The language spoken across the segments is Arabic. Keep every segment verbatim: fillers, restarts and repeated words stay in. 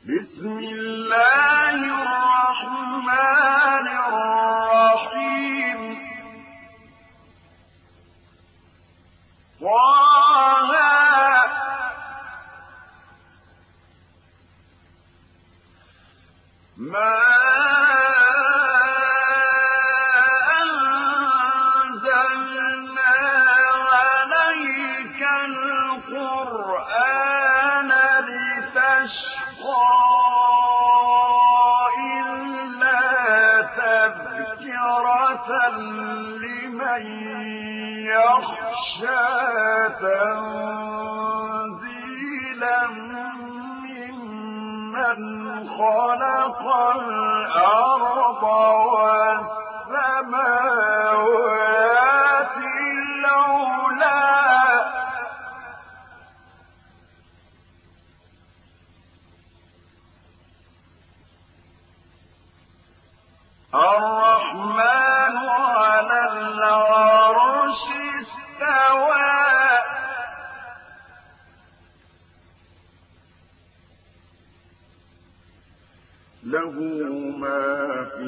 بسم الله الرحمن الرحيم طه ما أنزلنا عليك القرآن لتشقى إلا تذكرة لمن يخشى تنزيلا ممن خلق الأرض والسماوات العلى الرحمن على العرش استوى له ما في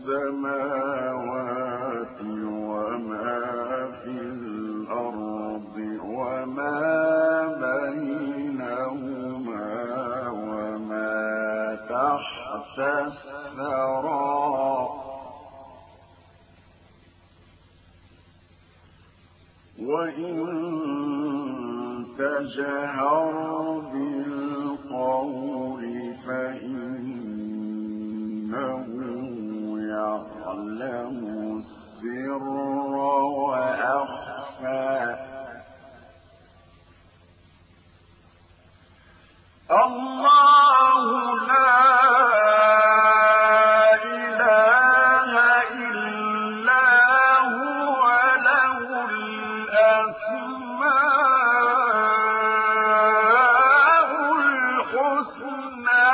السماوات وما في الأرض وما بينهما وما تحت الثرى وإن تجهر بالقول فإنه يعلم السر وأخفى الله لا إله إلا هو له الأسماء الحسنى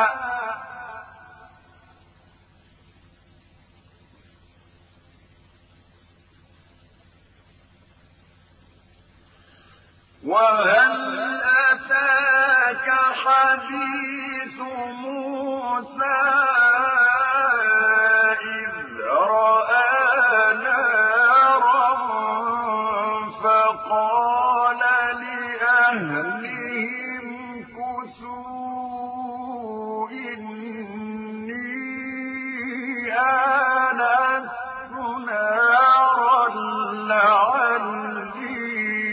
وهل أتاك حديث موسى إذ رأى نارا فقال لأهلهم كثوا إني آنست نارا لعلي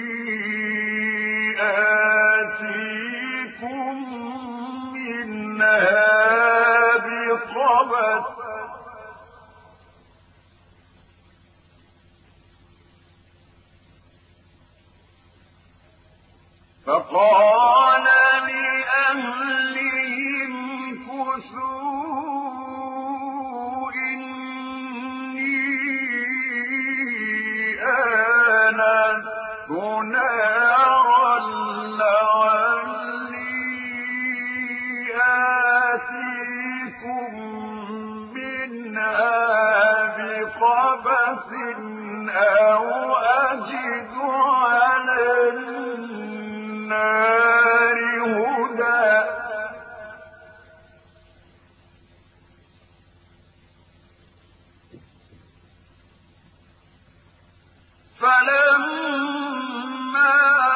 آتيكم منها بقبس فقال لأهلهم كثوا إني آنست نارا لعلي آتيكم منها بقبس أو أجد على النار هدى فلما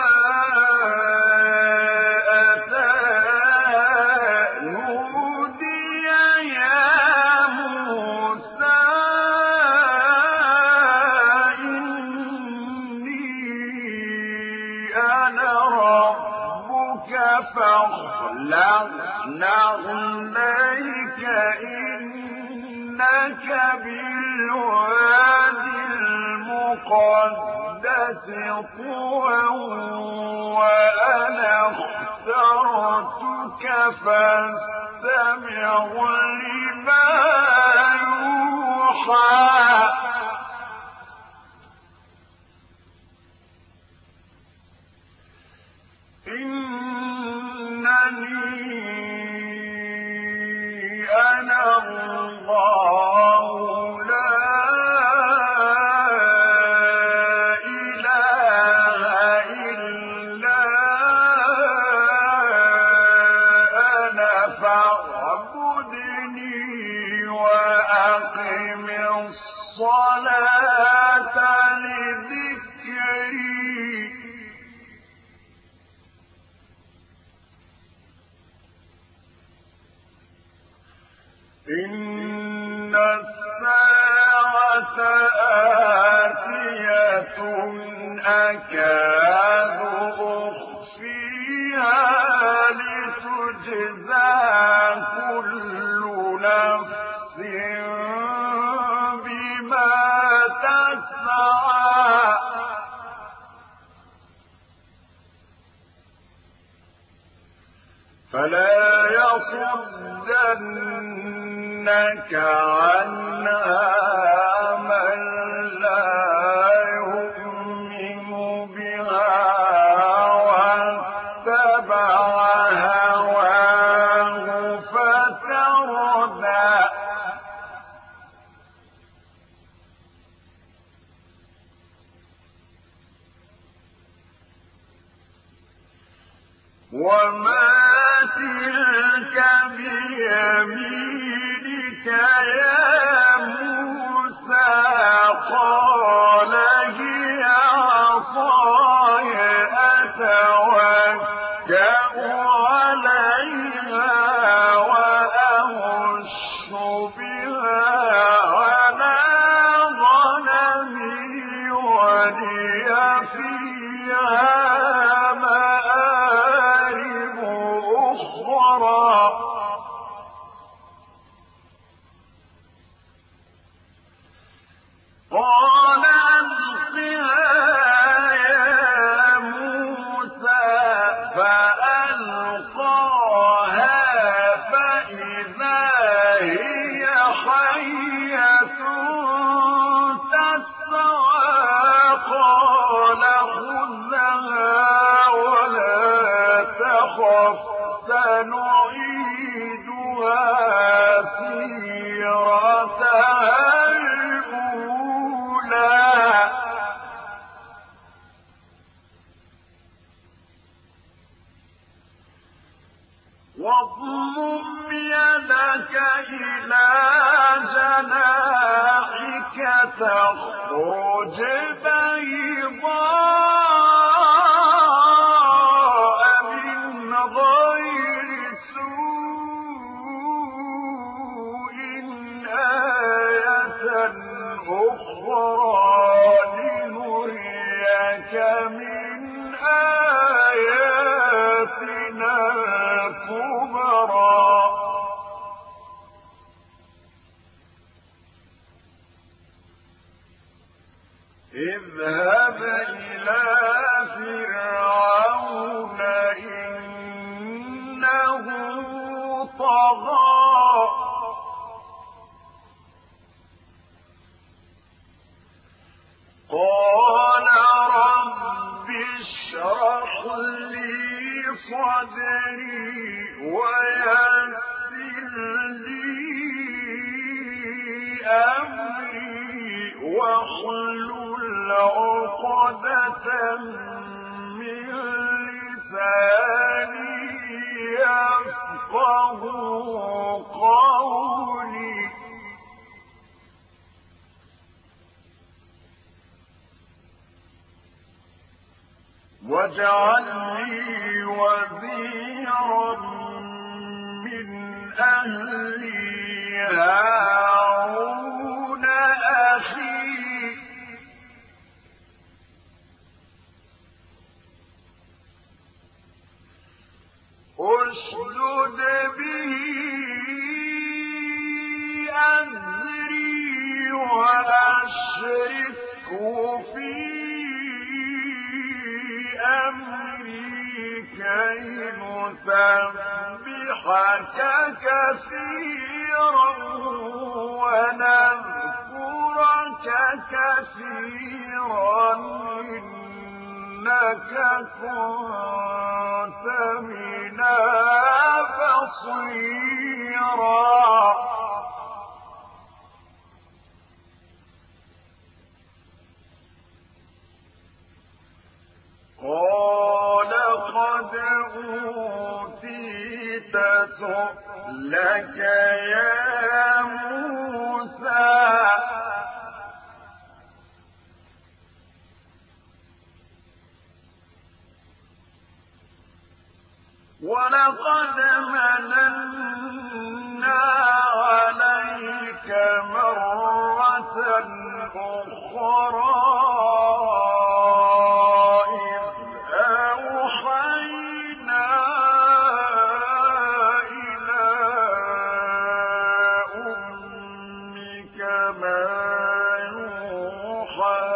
أتى نودي يا موسى إني أنا ربك فاخلع نعليك إنك بالوادي المقدس طوى وأنا اخترتك فاستمع لما يوحى إنني أنا الله لا إله إلا أنا فاعبدني وأقم الصلاة لذكري إن الساعة آتية أكاد أخفيها لتجزى كل نفس بما تسعى فلا يصدنك عنها من لا يؤمن بها واتبع هواه فتردى وما تلك بيمينك يا موسى قال هي عصاي أتوكأ عليها وأهش بها على غنمي ولي فيها قال ألقها يا موسى فألقاها فإذا هي حية تسعى قال خذها ولا تخف سنعيدها سيرتها واضمم يدك إلى جناحك تخرج بيضاء من غير سوء آية أخرى لنريك من آياتنا الكبرى اذهب إلى فرعون إنه طغى قال رب اشرح لي صدري ويسر لي أمري واحلل عقدة من لساني يفقه قولي واجعل لي وزيرا من أهلي هارون أخي أشدد به أزري وأشركه في أمري كي نسبحك كثيرا ونذكرك كثيرا إنك كنت بنا بصيرا قال قد أوتيت سؤلك يا موسى ولقد مننا عليك مرة أخرى إذ أوحينا إلى أمك ما يوحى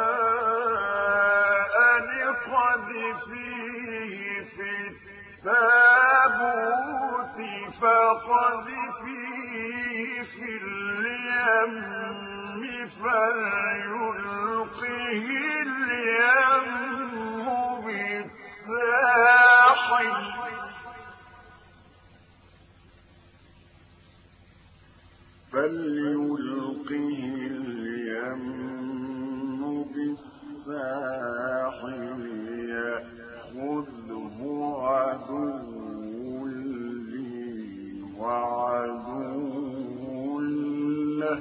أن اقذفيه في التابوت فاقذفيه في اليم فليلقه اليم بالساحل فليلقه اليم بالساحل يأخذه عدو لي وعدو له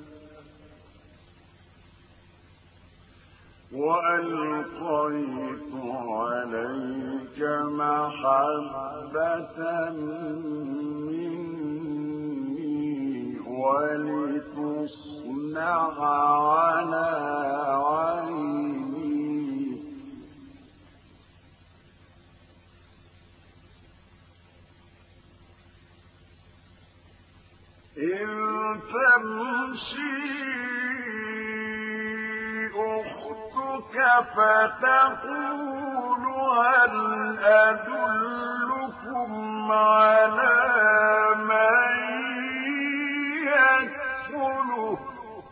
وألقيت عليك محبة مني ولتصنع على عيني إن تمشي أختك فتقول هل أدلكم على من يكفله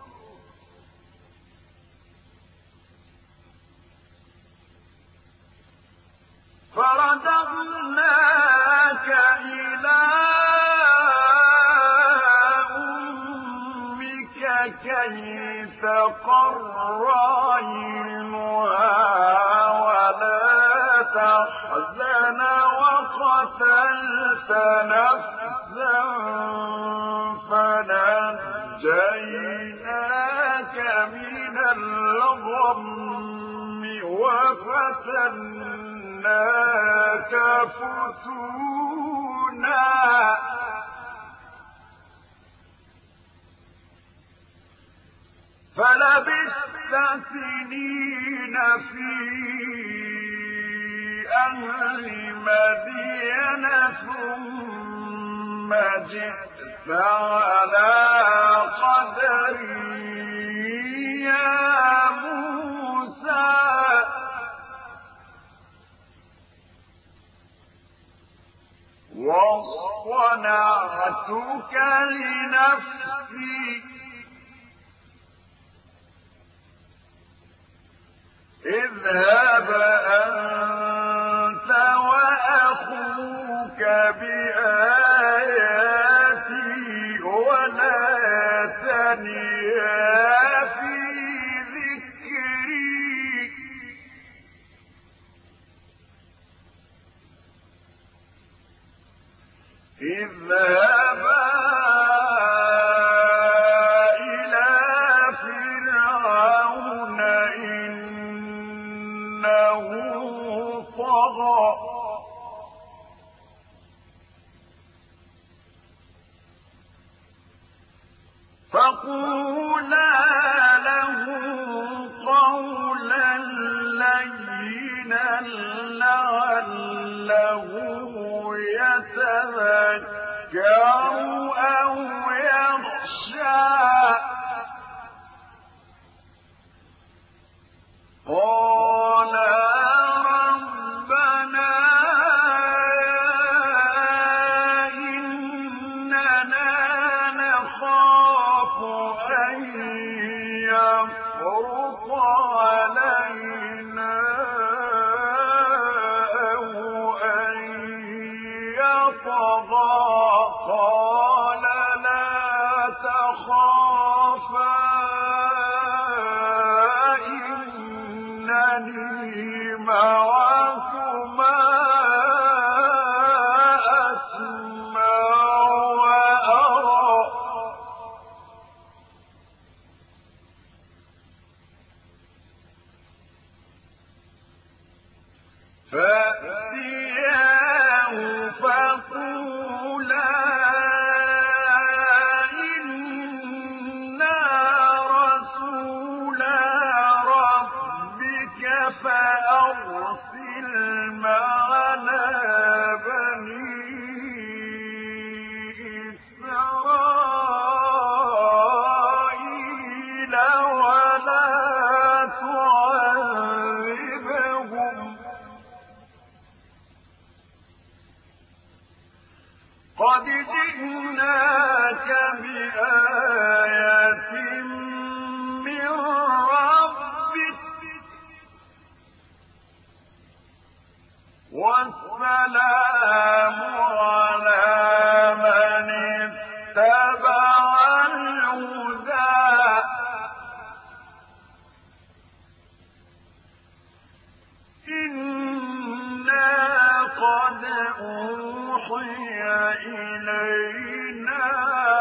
فرددناك إلى أمك كي تقر عينها ولا تحزن وقتلت نفسا فنجيناك من الغم وفتناك فتونا فلبثت سنين في أهل مدين ثم جئت على قدري يا موسى واصطنعتك لنفسي اذهب أنت وأخوك بآياتي ولا تنيا في ذكري اذهبا إلى فرعون إنه طغى فقولا له قولا لينا لعله يتذكر أو يخشى قالا ربنا إننا نخاف أن يفرط علينا أو أن يطغى قال لا تخافا إنني معكما أسمع قد جئناك بآية من ربك والسلام على من اتبع الهدى إنا قد أوحي إلينا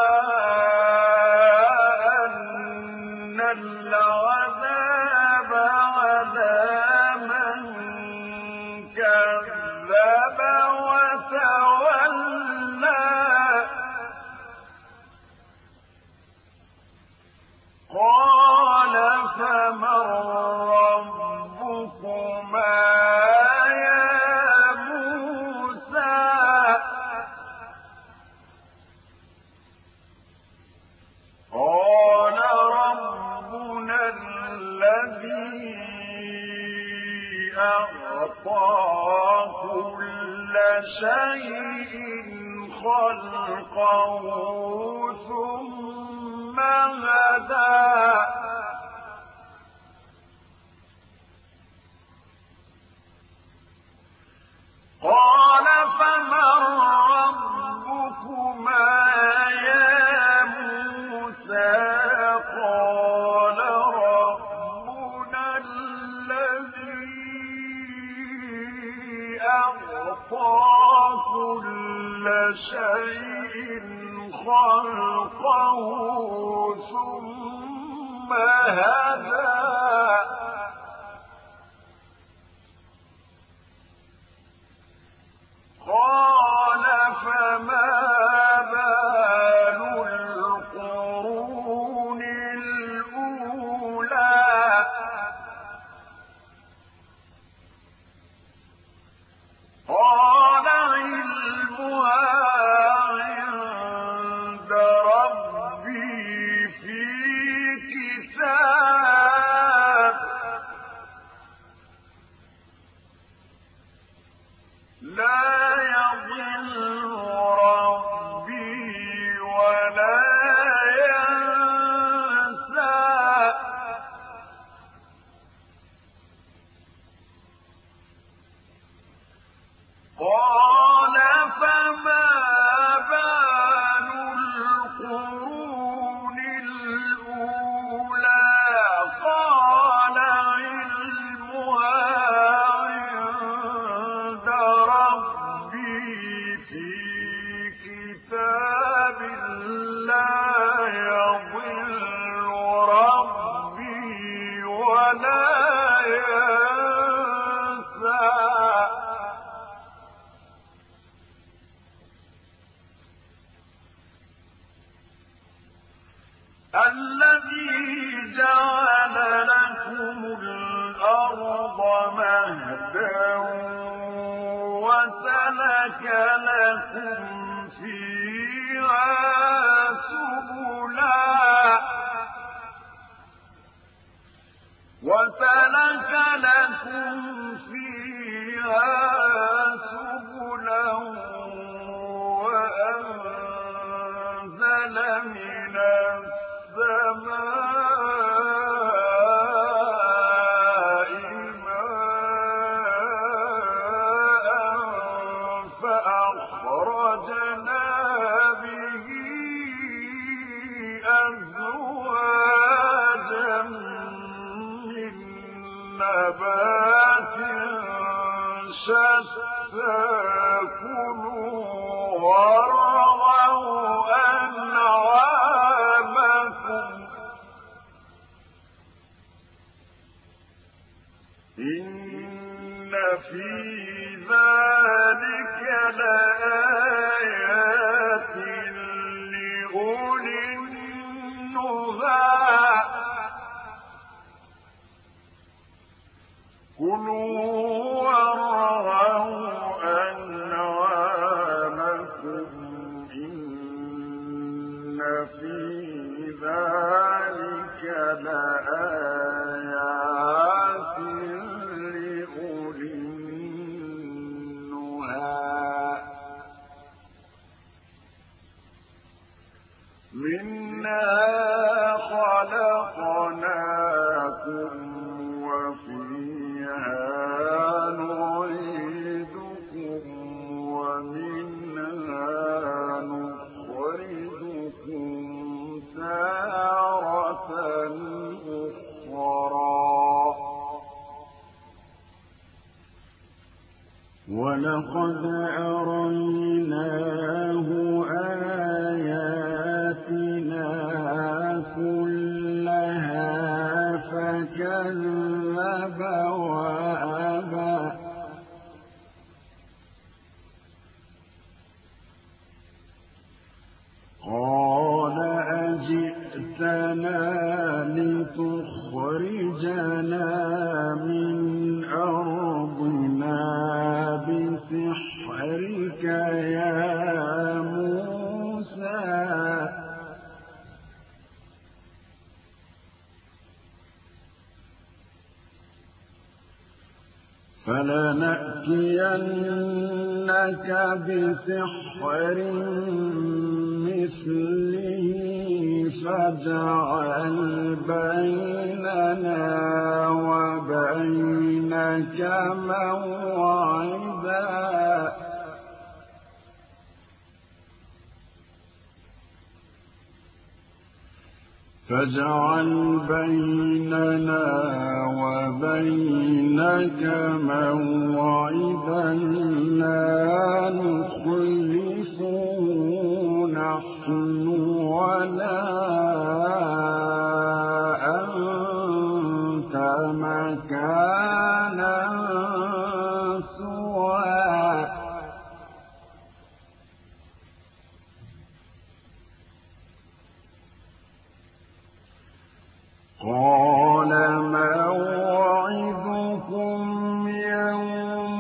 أن العذاب على من كذب وتولى قال فمن ربكما يا موسى قال ربنا الذي أعطى كل شيء خلقه ثم هدى قال فمن ربكما يا موسى قال ربنا الذي أعطى كل شيء خلقه ثم هدى قال فما بال القرون الأولى قال علمها عند ربي في كتاب لا يضل ربي ولا ينسى قال فما بال القرون الأولى قال علمها عند ربي في كتاب لا يضل ربي ولا ينسى الذي جعل لكم الأرض مهدا وسلك لكم فيها سبلا وسلك لكم فيها سبلا وأنزل من السماء ماء فأخرجنا به أزواجا من نبات شتى كلوا وارعوا أنعامكم إن في ذلك لآيات لأولي النهى كلوا وارعوا أنعامكم إن في ذلك لآيات لأولي النهى منها خلقناكم وفيها نعيدكم ومنها نخرجكم تارة أخرى. ولقد أريناه آياتنا كلها فكذب وأبى. قال أجئتنا لتخرجنا من أرضنا بسحرك يا موسى فلنأتينك بسحر مثله فاجعل بيننا وبينك موعدا فاجعل بيننا وبينك موعدا لا نخلفه نحن ولا أنت مكانا سوى. قال موعدكم يوم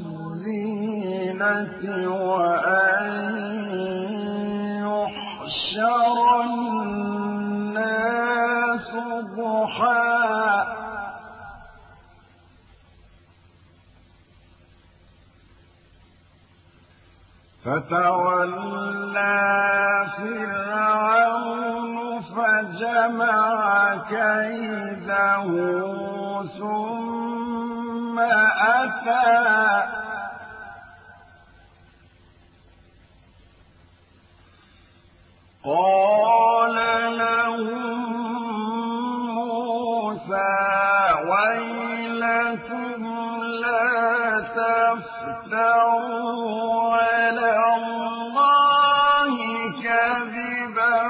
الزينة وأن يحشر الناس ضحى فتولى فرعون فجمع كيده ثم أتى قال لهم موسى ويلكم لا تفتروا على الله كذبا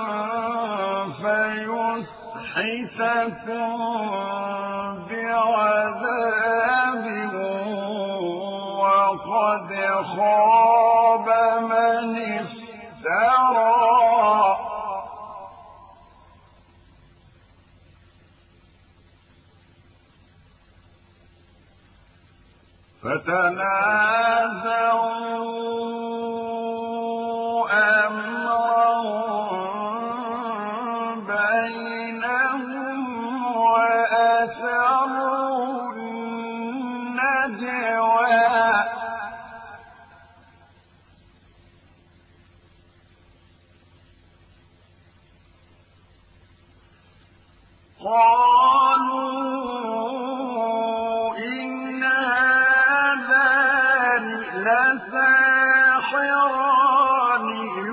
فيسحتكم بعذاب وقد خاب من افترى. فتنازعوا أمرهم بينهم وأسروا النجوى قالوا إن هذان لساحران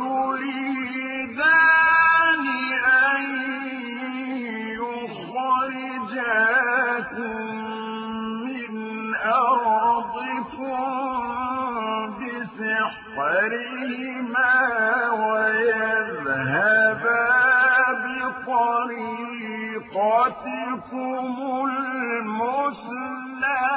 يريدان أن يخرجاكم من أرضكم بسحرهما ويذهبا بطريقتكم المثلى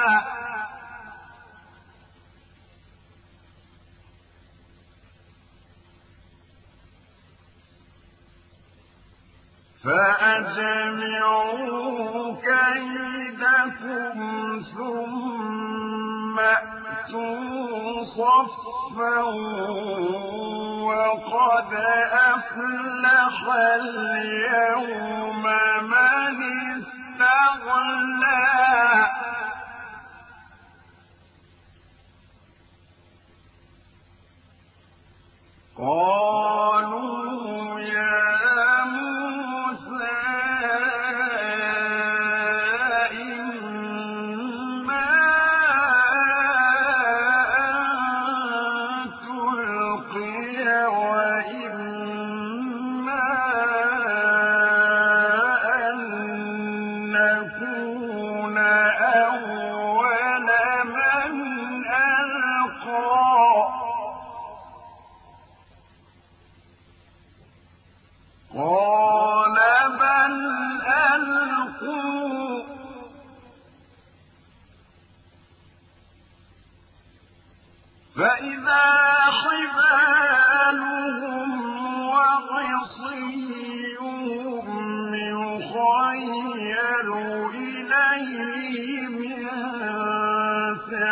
فأجمعوا كيدكم ثم أتوا صفا وقد أفلح اليوم من استغنى. قالوا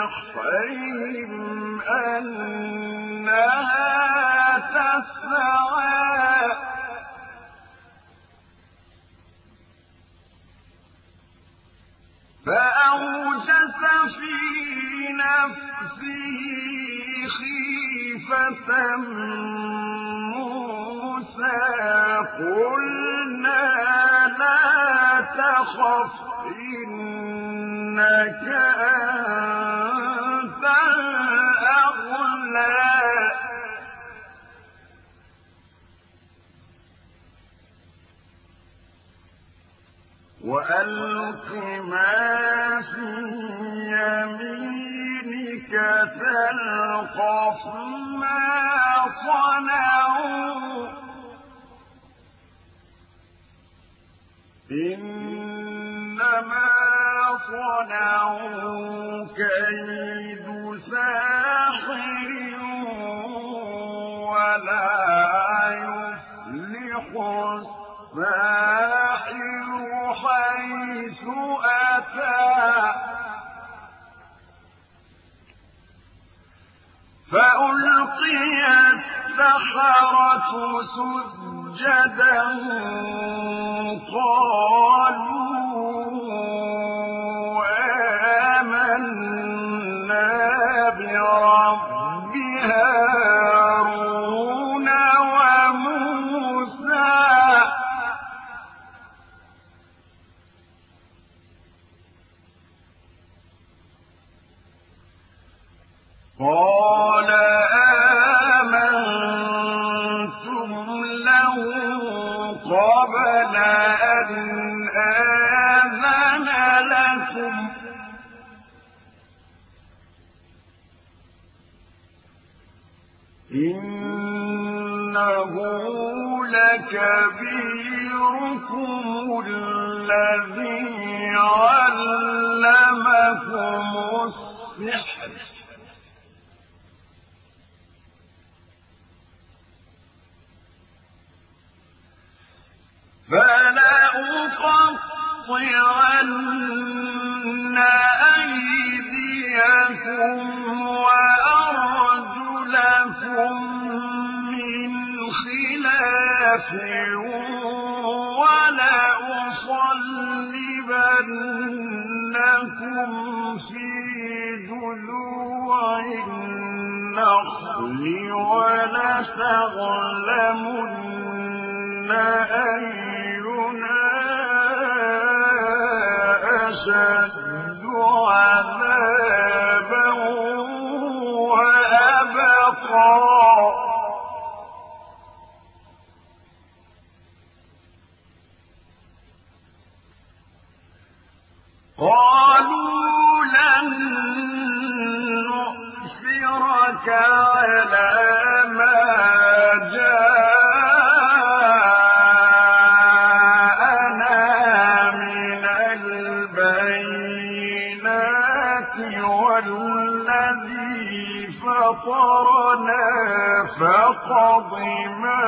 بسحرهم أنها تسعى فأوجس في نفسه خيفة موسى قلنا لا تخف إنك أنت الأعلى وألق ما في يمينك تلقف ما صنعوا إنما صنعوا كيد ساحر ولا يفلح الساحر حيث أتى فألقي السحرة سجدا قالوا آمنا برب هارون وموسى قال آمنتم له قبل أن آذن لكم إنه لكبيركم الذي علمكم السحر فلأقطعن أيديكم وأرجلكم من خلاف ولأصلبنكم في جذوع النخل ولتعلمن أينا أشد عذابا وأبقى قالوا لن نؤثرك على ما جاءنا من البينات والذي فطرنا فاقض ما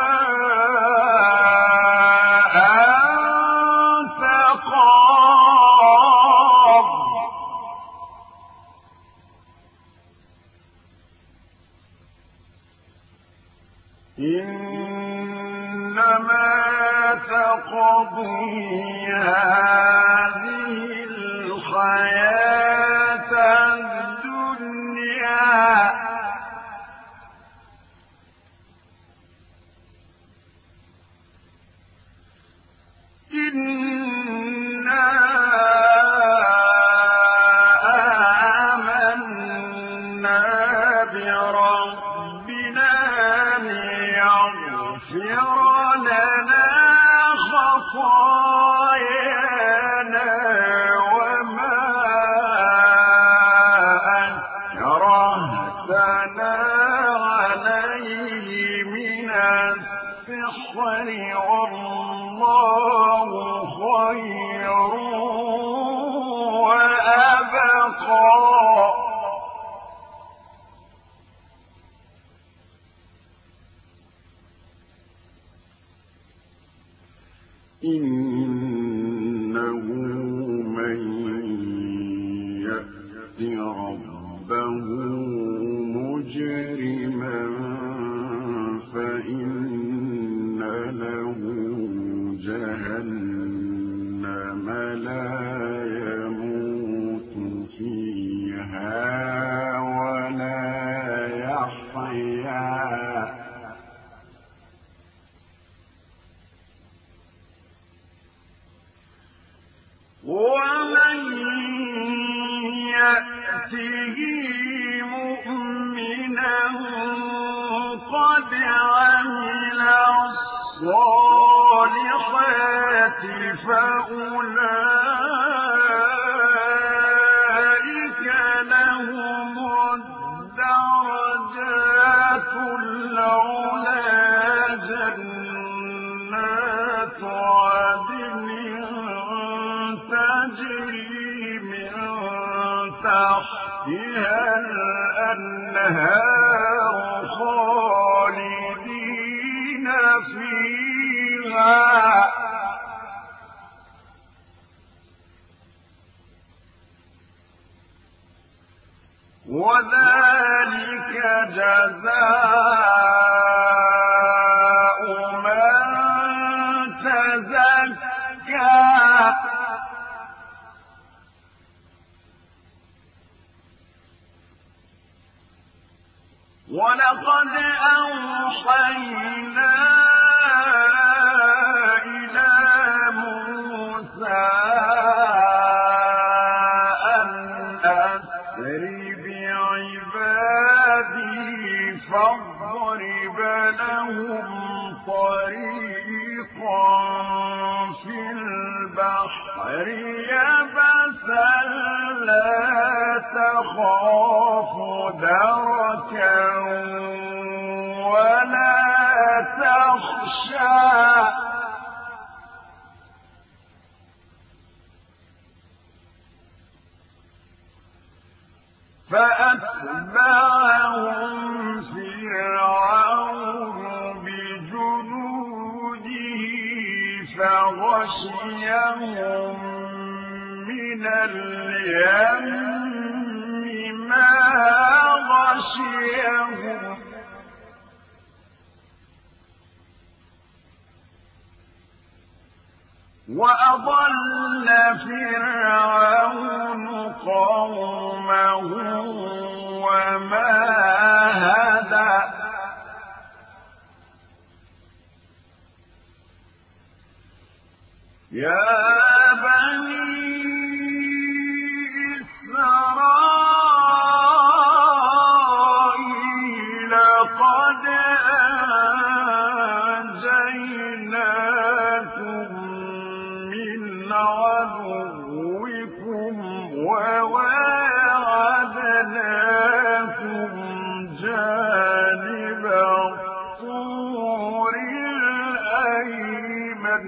أنت قاض إنما تقضي هذه الحياة الدنيا إنا آمنا بربنا ليغفر لنا خطايانا وما أكرهتنا عليه من السحر والله خير وأبقى إنه من يأت ربه ومن يأته مؤمنا قد عمل الصالحات فأولئك لهم الدرجات العلى جنات عدن تجري من تحتها الأنهار خالدين فيها وذلك جزاء من تزكى ولقد أوحينا إلى موسى أن أسر بعبادي فاضرب لهم طريقا في البحر يبسا لا تخاف دركا ولا تخشى فأتبعهم فرعون بجنوده فغشيهم من اليم ما غشيهم وأضل فرعون قومه وما هدى يا بني إسرائيل قد أنجيناكم من عدوكم وواعدناكم جانب الطور الأيمن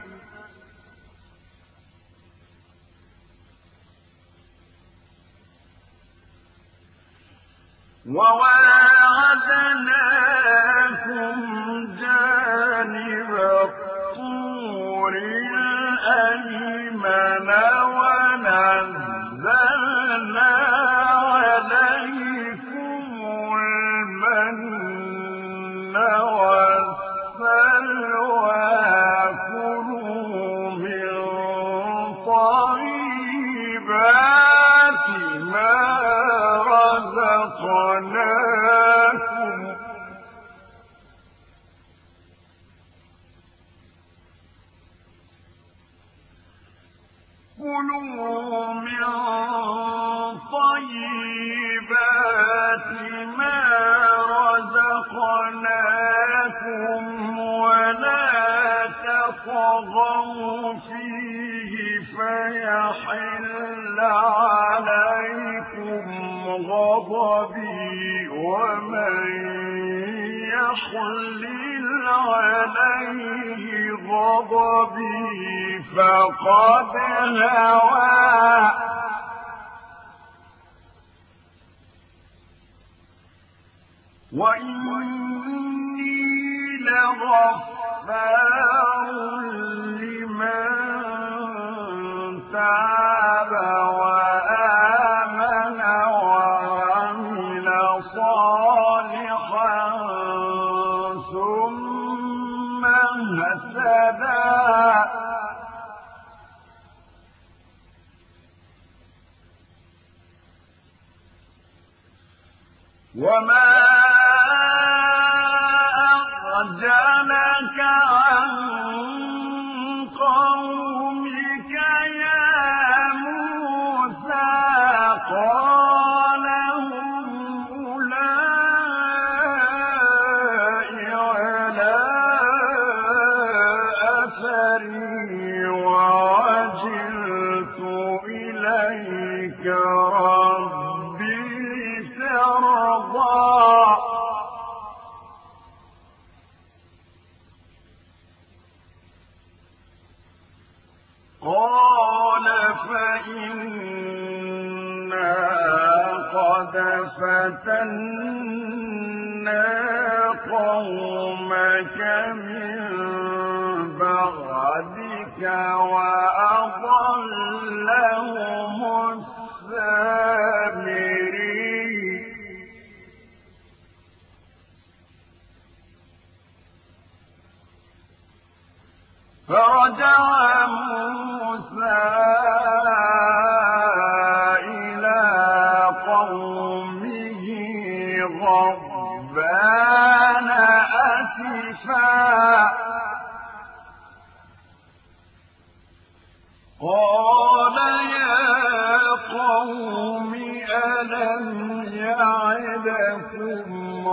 وواعدناكم جانب الطور الأيمن ونزلنا عليكم المن والسلوى كلوا من طيبات ما رزقناكم كلوا من طيبات ما رزقناكم ولا تطغوا فيه فيحل عليكم غضبي ومن يحلل عليه غضبي فقد هوى وإني لغفار لمن تاب وآمن وعمل صالحا ثم اهتدى وما أعجلك عن قومك يا قال فإنا قد فتنا قومك من بعدك وأضلهم السامري فرجع موسى إلى قومه غضبان أسفا قال يا قوم ألم يعدكم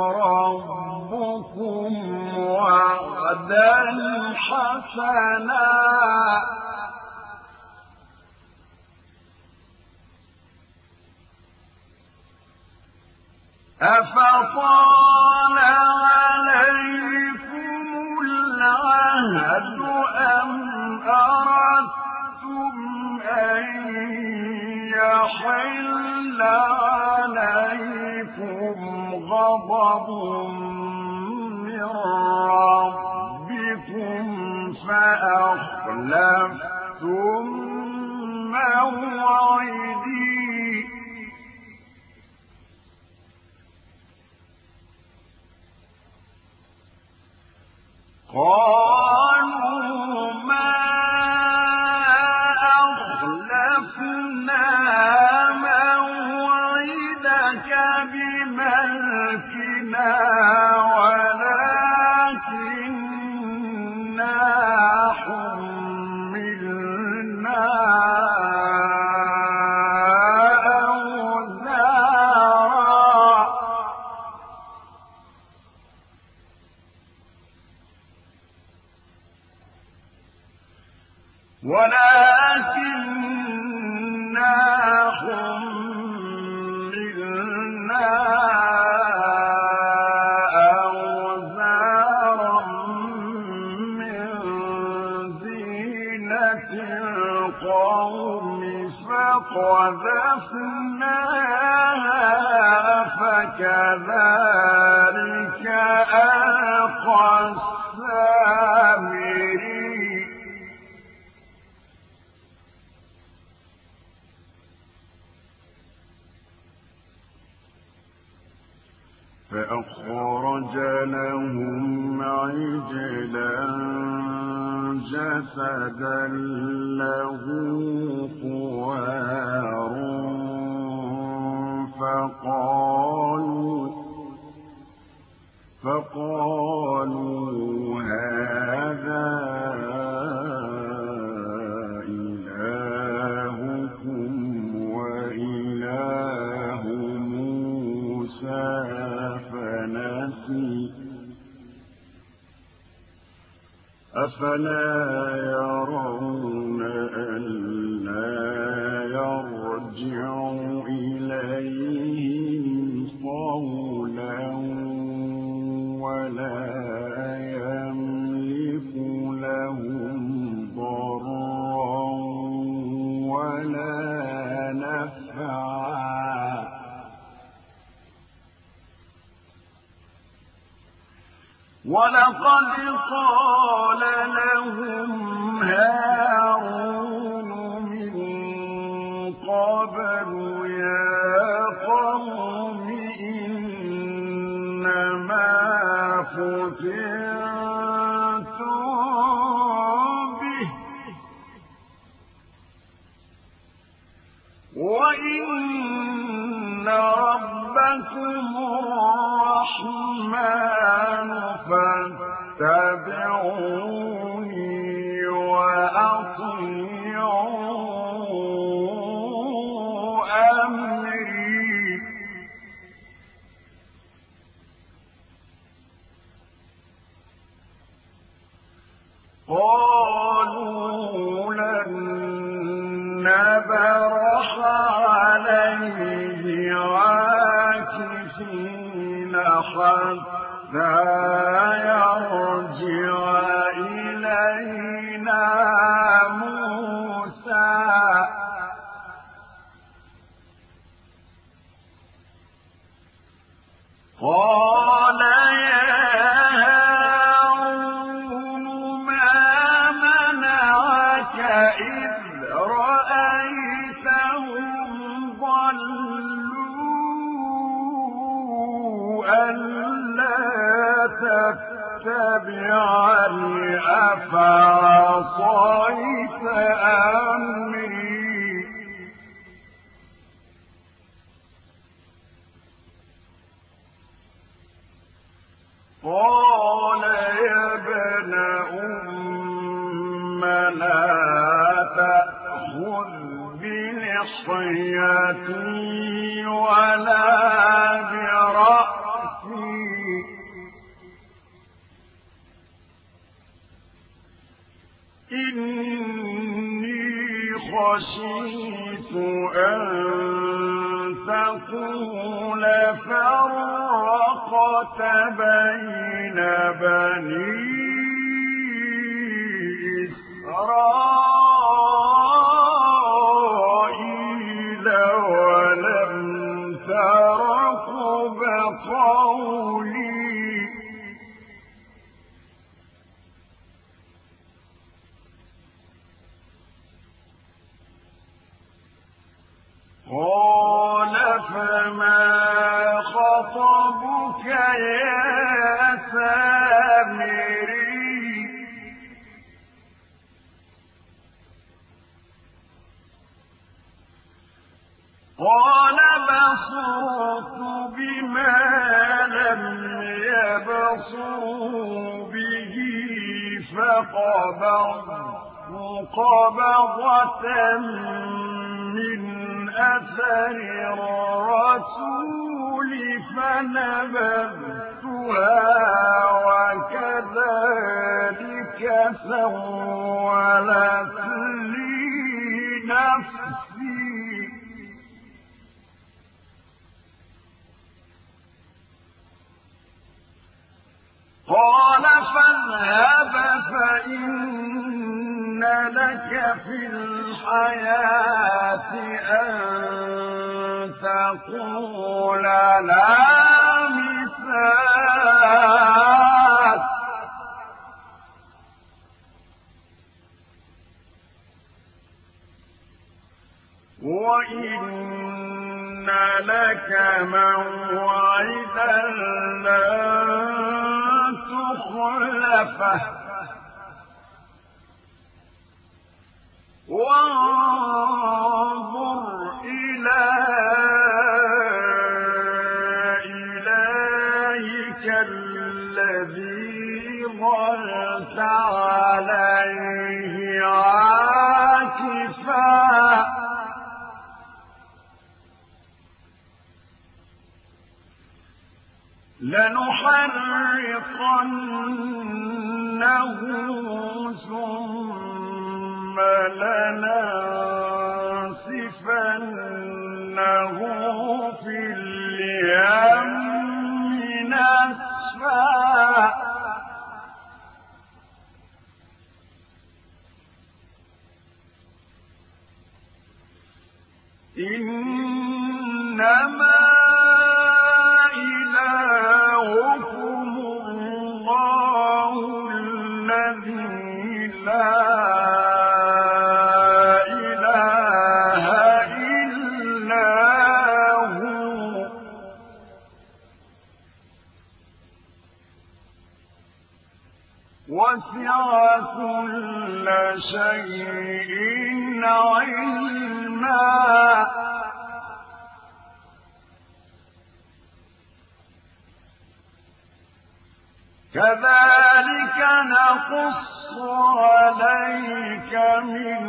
ربكم وعدا حسنا أفطال عليكم العهد أم أردتم أن يحل عليكم غضب من ربكم فأخلفتم موعدي قالوا ما أخلفنا موعدك بملكنا ولكننا حملنا ولكننا حملنا أوزارا من زينة القوم فقذفناها فكذلك ألقى السامري فأخرج لهم عجلا جسدا له خوار فقالوا فقالوا هذا إلهكم وإله موسى فنسي أفلا يرون ألا يرجع إليهم قولا ولا يملك لهم ضرا ولا نفعا ولقد قال لهم هارون من قبل يا قوم إنما فتنتم به وإن ربكم الرحمن فاتبعوني وأطيعوا أمري قالوا لن نبرح عليه عاكفين حتى يرجع إلينا موسى تتبعني أفعصيت أمري قال يا ابن أم لا تأخذ بلحيتي ولا برأسي إني خشيت أن تقول فرقت بين بني إسرائيل ولم ترقب قولي قال فما خطبك يا سامري قال بصرت بما لم يبصروا به فقبضت قبضة من أثر الرسول فنبذتها وكذلك سولت لي نفسي قال فاذهب فإن لك في الحياة أن تقول لا مساس وإن لك موعدا لن تخلفه وانظر إلى إلهك الذي ظلت عليه عاكفا لنحرقنه ثم لننسفنه في اليم نسفا إنما إلهكم الله الذي لا إله إلا هو وسع كل شيء علما كذلك نقص عليك من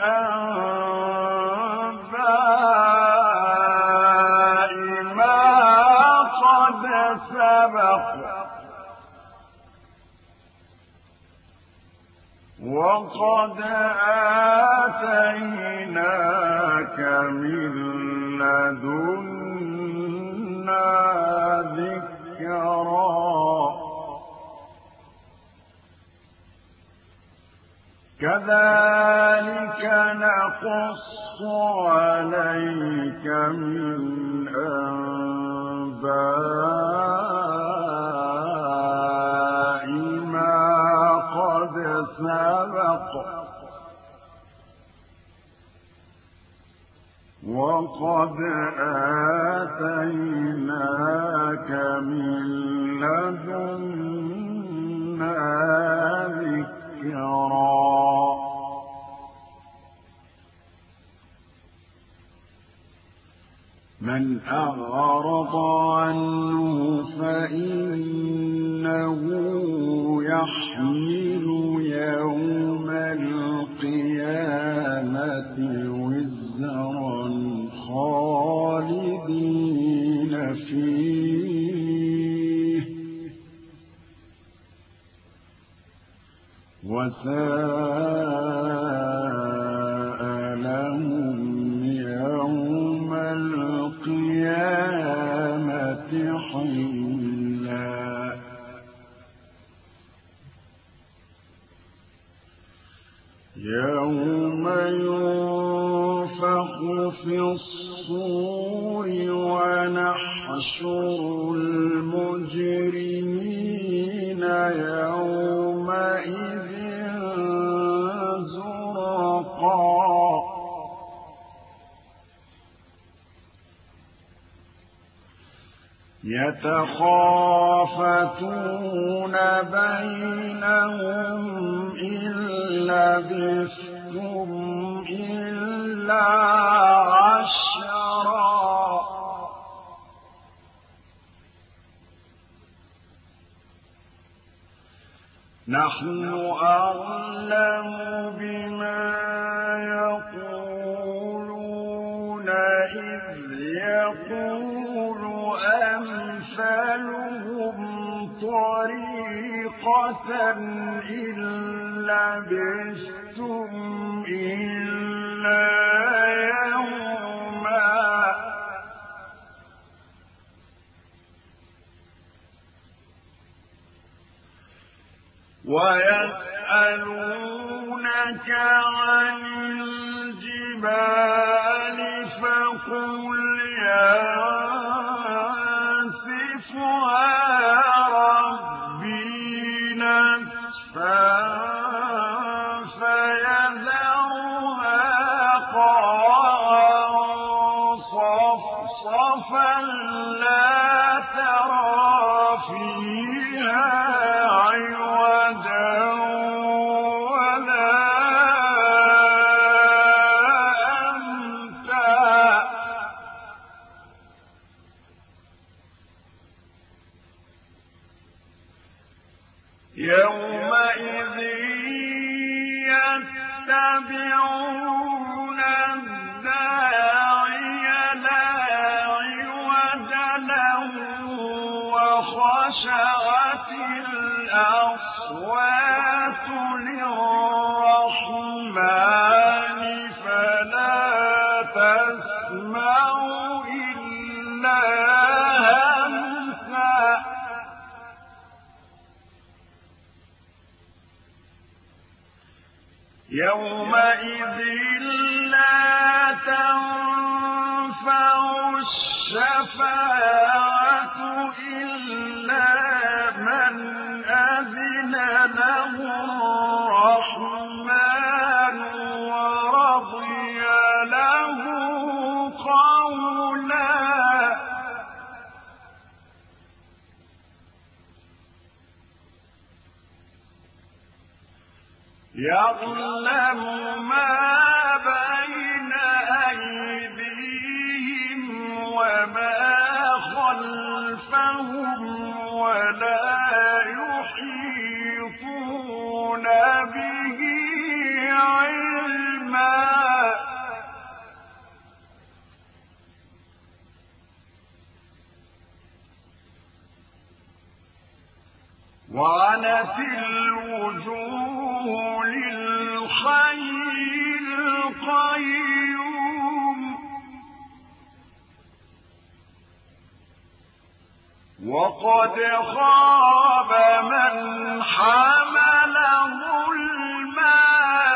أنباء ما قد سبق وقد آتيناك من لدنا ذكرا كذلك نقص عليك من أنباء ما قد سبق وقد آتيناك من لدنا فمن أعرض عنه فإنه يحمل يوم القيامة وزرا خالدين فيه وساء لهم يوم القيامة حملا يوم ينفخ في الصور ونحشر المجرمين يومئذ زرقا يتخافتون بينهم إن لبثتم إلا عشرا نحن أعلم بما يقولون إذ يقول أمثلهم طريقة إن لبثتم إلا يوما ويسألونك عن الجبال فقل ينسفها ربي نسفا فيذرها قاعا صفصفا لا ترى فيها عوجا ولا أمتا يومئذ يتبعون الداعي لا عوج له وخشعت الأصوات للرحمن فلا تسمع إلا همسا يومئذ لا تنفع الشفاعة إلا من أذن له الرحمن ورضي له قولا يعلم ما بين أيديهم وما خلفهم ولا يحيطون به علما وعنت الوجوه للحي القيوم وقد خاب من حمل ظلما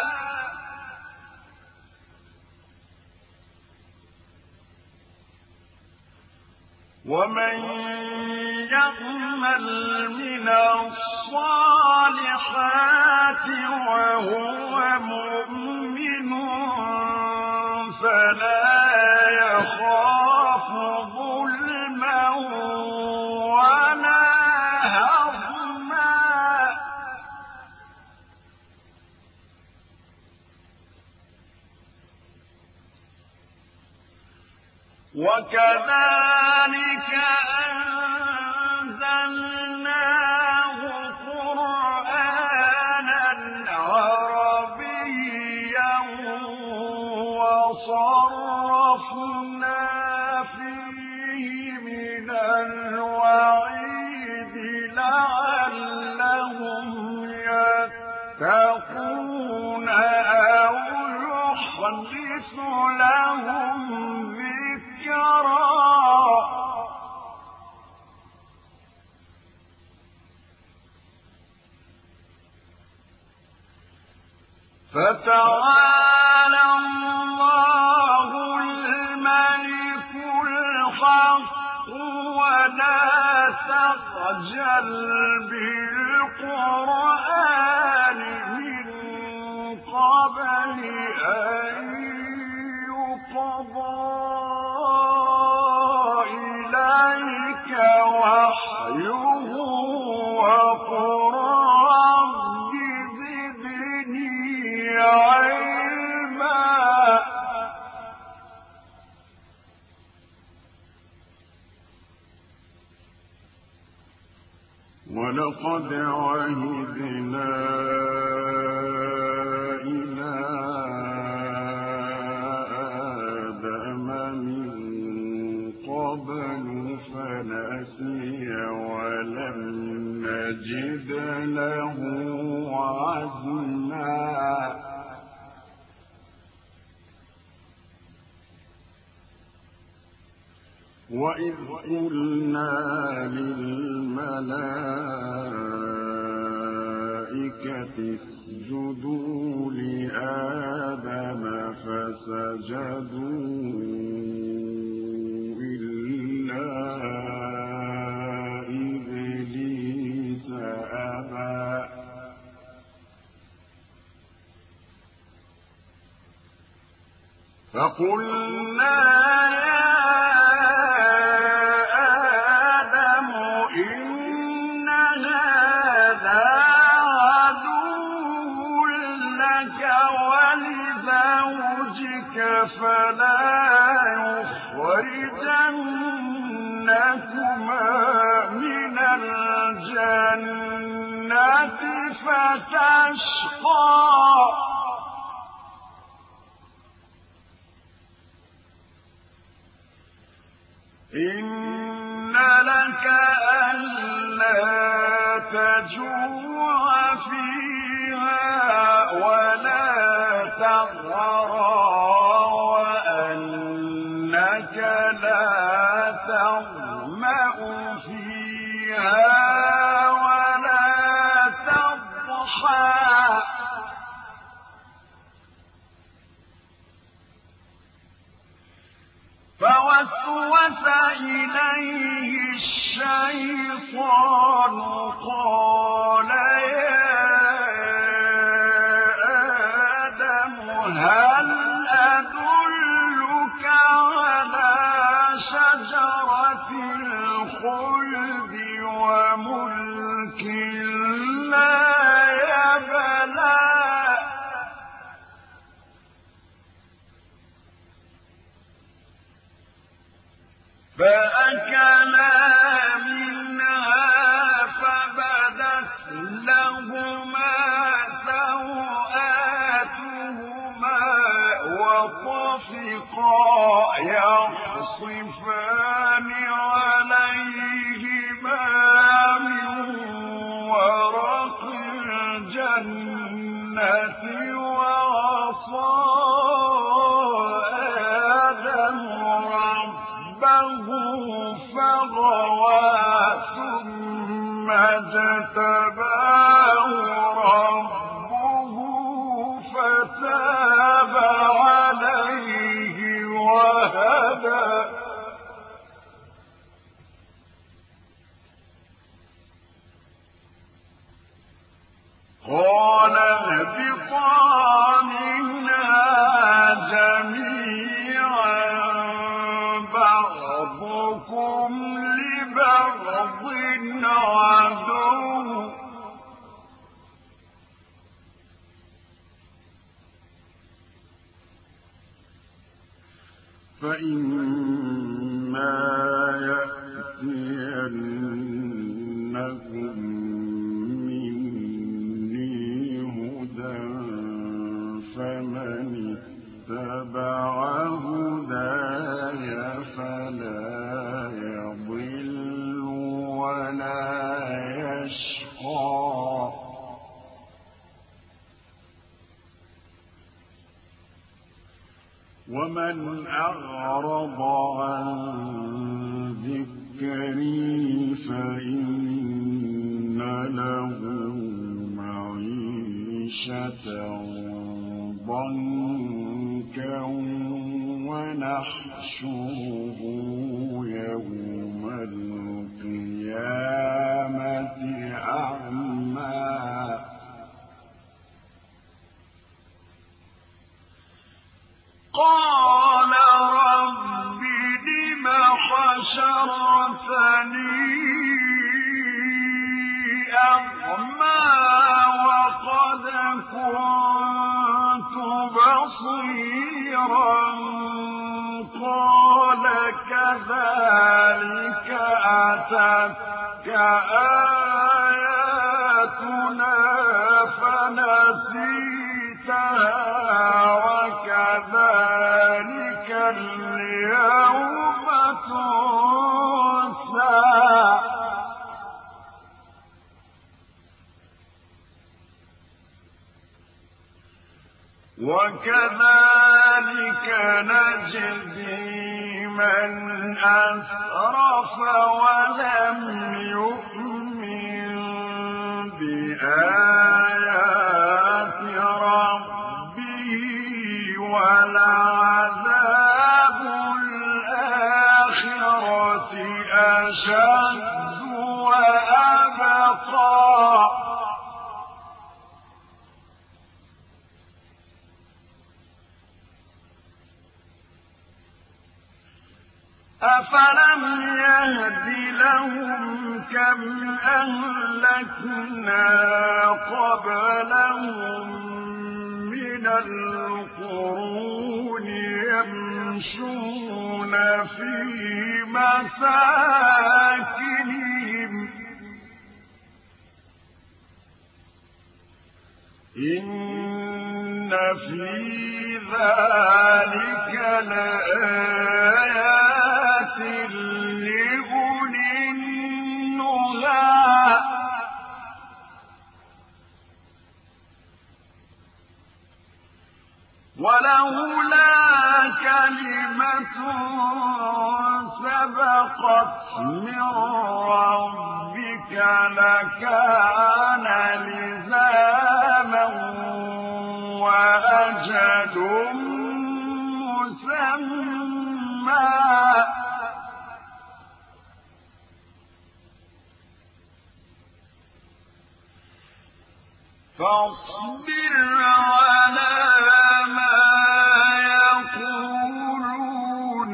ومن يعمل من الصالحات وهو مؤمن فلا يخاف ظلما ولا هضما وكذلك أنزلناه قرآنا عربيا وصرفنا فيه من الوعيد لعلهم يتقون أو يحدث لهم ذكرا. فتعالى الله الملك الحق ولا تعجل بالقرآن من قبل أن يقضى إليك وحيه وقل رب زدني علما. ولقد عهدنا إلى آدم من قبل فنسي ولم نجد له عزما. وإذ قلنا للملائكة اسجدوا لآدم فسجدوا إلا إبليس أبى. فقلنا يا آدم إن هذا عدو لك ولزوجك فلا يخرجنكما من الجنة فتشقى. إن لك ألا تجوع فيها ولا تضرى وأنك لا تظمأ فيها ولا تضحى. فوسوس إليه الشيطان قال يا آدم هل أدلك على شجرة الخلد وملك لا يبلى. فأكلا منها فبدت لهما سوآتهما وطفقا يخصفان عليهما من ورق الجنة وعصى آدم ربه فغوى ثم اجتباه ربه فتاب عليه وهدى. قال اهبطا منها جميعا بعضكم لبعض عدو فإما يأتينكم مني هدى فمن اتبع هداي فلا يضل ولا يشقى ومن أعرض عن ذكري فإن له معيشة ضنكا ونحشره يوم القيامة أعمى قال رب لم حشرتني أعمى وقد كنت بصيرا قال كذلك أتتك آياتنا فنسيتها وكذلك اليوم تنسى وكذلك نجزي من أسرف ولم يؤمن بآيات ربه ولعذاب الآخرة أشد وأبقى أفلم يهد لهم كم أهلكنا قبلهم من القرون يمشون في مساكنهم إن في ذلك لآيات لأولي النهى ولولا كلمة سبقت من ربك لكان لزاما وأجل مسمى فاصبر على ما يقولون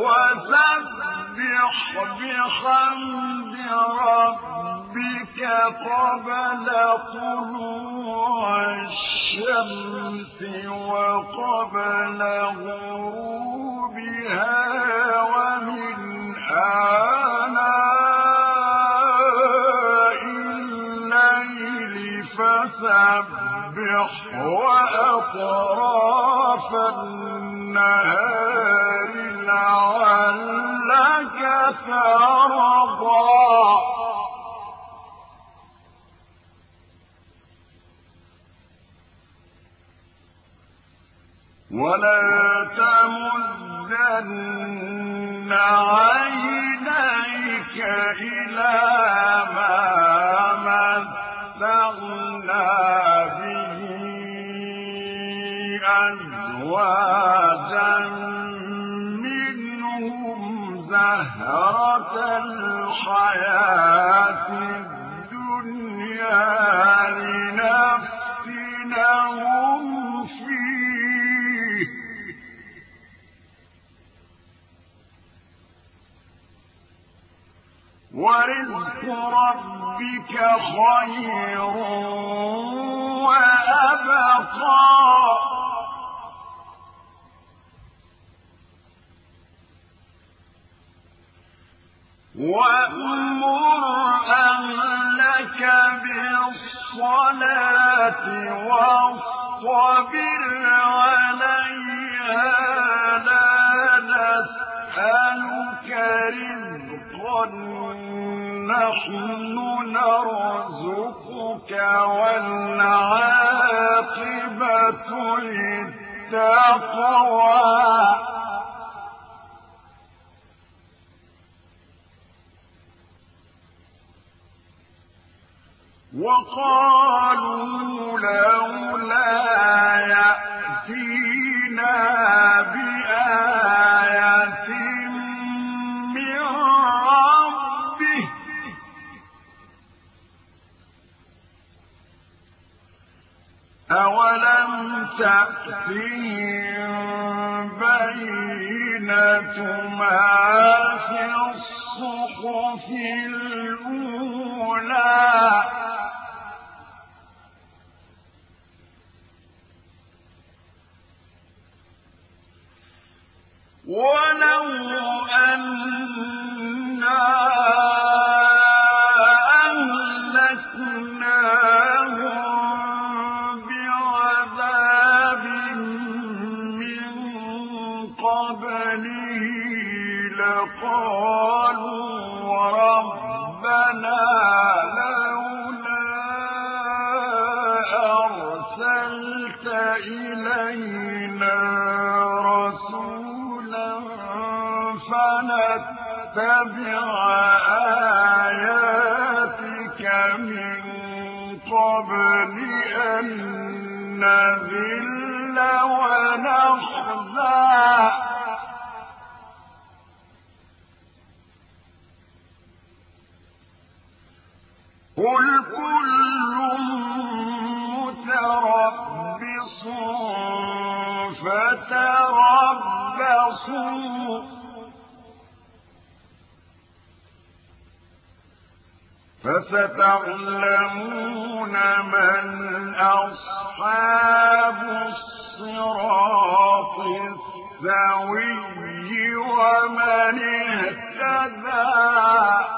وسبح بحمد ربك قبل طلوع الشمس وقبل غروبها ومن آناء الليل فسبح وأطراف النهار لعلك ترضى ولا تمدن عينيك إلى ما متعنا به أزواجا منهم زهرة الحياة الدنيا لنفتنهم فيه ورزق ربك خير وأبقى وأمر أهلك بالصلاة واصطبر عليها لا نسألك رزقا نحن نرزقك والعاقبة للتقوى وقالوا لولا يأتينا بآية من ربه أولم تأتهم بينة ما في الصحف الأولى ولو أنا أهلكناهم بعذاب من قبله لقالوا ربنا لولا أرسلت إلينا فنتبع آياتك من قبل أن نذل ونخزى قل كل متربص فتربصوا فستعلمون من أصحاب الصراط السوي ومن اهتدى